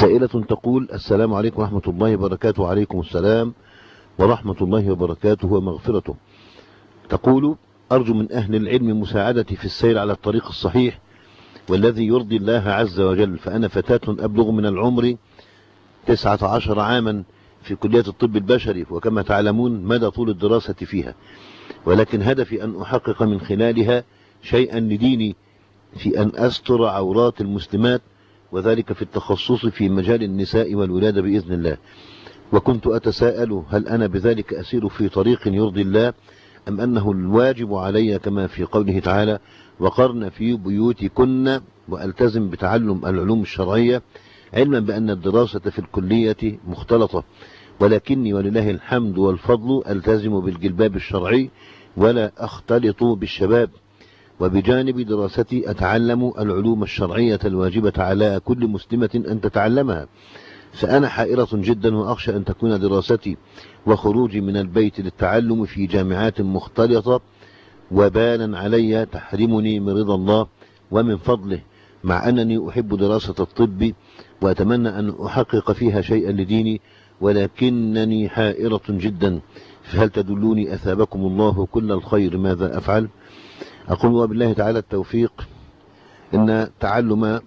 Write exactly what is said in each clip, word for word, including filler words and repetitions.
سائلة تقول: السلام عليكم ورحمة الله وبركاته. وعليكم السلام ورحمة الله وبركاته ومغفرته. تقول: أرجو من أهل العلم مساعدتي في السير على الطريق الصحيح والذي يرضي الله عز وجل، فأنا فتاة أبلغ من العمر تسعة عشر عاما في كلية الطب البشري، وكما تعلمون مدى طول الدراسة فيها، ولكن هدفي أن أحقق من خلالها شيئا لديني في أن أستر عورات المسلمات، وذلك في التخصص في مجال النساء والولادة بإذن الله. وكنت أتساءل: هل أنا بذلك أسير في طريق يرضي الله، أم أنه الواجب علي كما في قوله تعالى: وقرن في بيوتكن، وألتزم بتعلم العلوم الشرعية، علما بأن الدراسة في الكلية مختلطة، ولكني ولله الحمد والفضل ألتزم بالجلباب الشرعي ولا أختلط بالشباب، وبجانب دراستي أتعلم العلوم الشرعية الواجبة على كل مسلمة أن تتعلمها. فأنا حائرة جدا، وأخشى أن تكون دراستي وخروجي من البيت للتعلم في جامعات مختلطة وبالا علي تحرمني من رضا الله ومن فضله، مع أنني أحب دراسة الطب وأتمنى أن أحقق فيها شيئا لديني، ولكنني حائرة جدا. فهل تدلوني أثابكم الله كل الخير ماذا أفعل؟ أقول: وبالله تعالى التوفيق. إن تعلم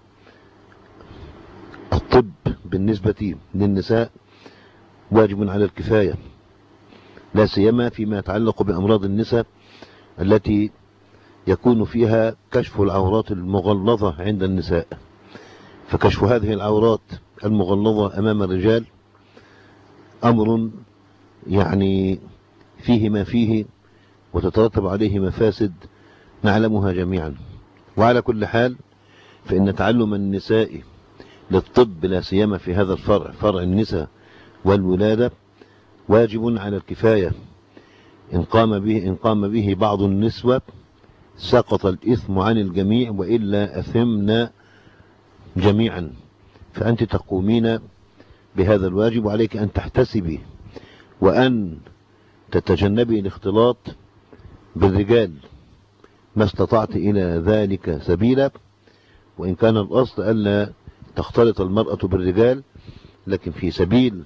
الطب بالنسبة للنساء واجب على الكفاية، لا سيما فيما يتعلق بأمراض النساء التي يكون فيها كشف العورات المغلظة عند النساء. فكشف هذه العورات المغلظة أمام الرجال أمر يعني فيه ما فيه، وتترتب عليه مفاسد نعلمها جميعا. وعلى كل حال، فإن تعلم النساء للطب لا سيما في هذا الفرع، فرع النساء والولادة، واجب على الكفاية. إن قام به إن قام به بعض النسوة سقط الإثم عن الجميع، وإلا أثمنا جميعا. فأنت تقومين بهذا الواجب، وعليك أن تحتسبي وأن تتجنبي الاختلاط بالرجال ما استطعت إلى ذلك سبيلا، وإن كان الأصل ألا تختلط المرأة بالرجال، لكن في سبيل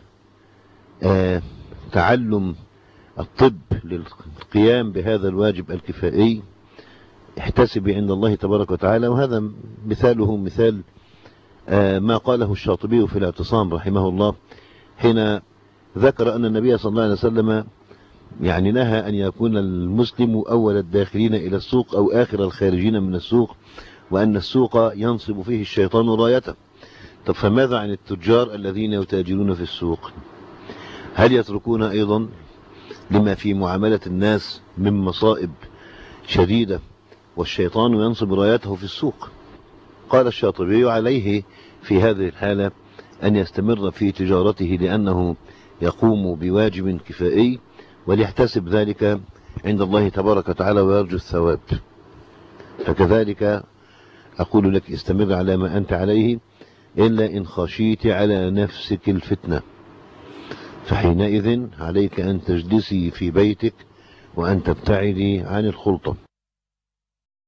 آه تعلم الطب للقيام بهذا الواجب الكفائي احتسبي عند الله تبارك وتعالى. وهذا مثاله مثال آه ما قاله الشاطبي في الاعتصام رحمه الله، حين ذكر أن النبي صلى الله عليه وسلم يعني نهى أن يكون المسلم أول الداخلين إلى السوق أو آخر الخارجين من السوق، وأن السوق ينصب فيه الشيطان رايته. طب فماذا عن التجار الذين يتاجرون في السوق؟ هل يتركون أيضا لما في معاملة الناس من مصائب شديدة والشيطان ينصب رايته في السوق؟ قال الشاطبي: عليه في هذه الحالة أن يستمر في تجارته، لأنه يقوم بواجب كفائي، وليحتسب ذلك عند الله تبارك وتعالى ويرجو الثواب. فكذلك أقول لك: استمر على ما أنت عليه، إلا إن خشيت على نفسك الفتنة، فحينئذ عليك أن تجلسي في بيتك وأن تبتعدي عن الخلطة.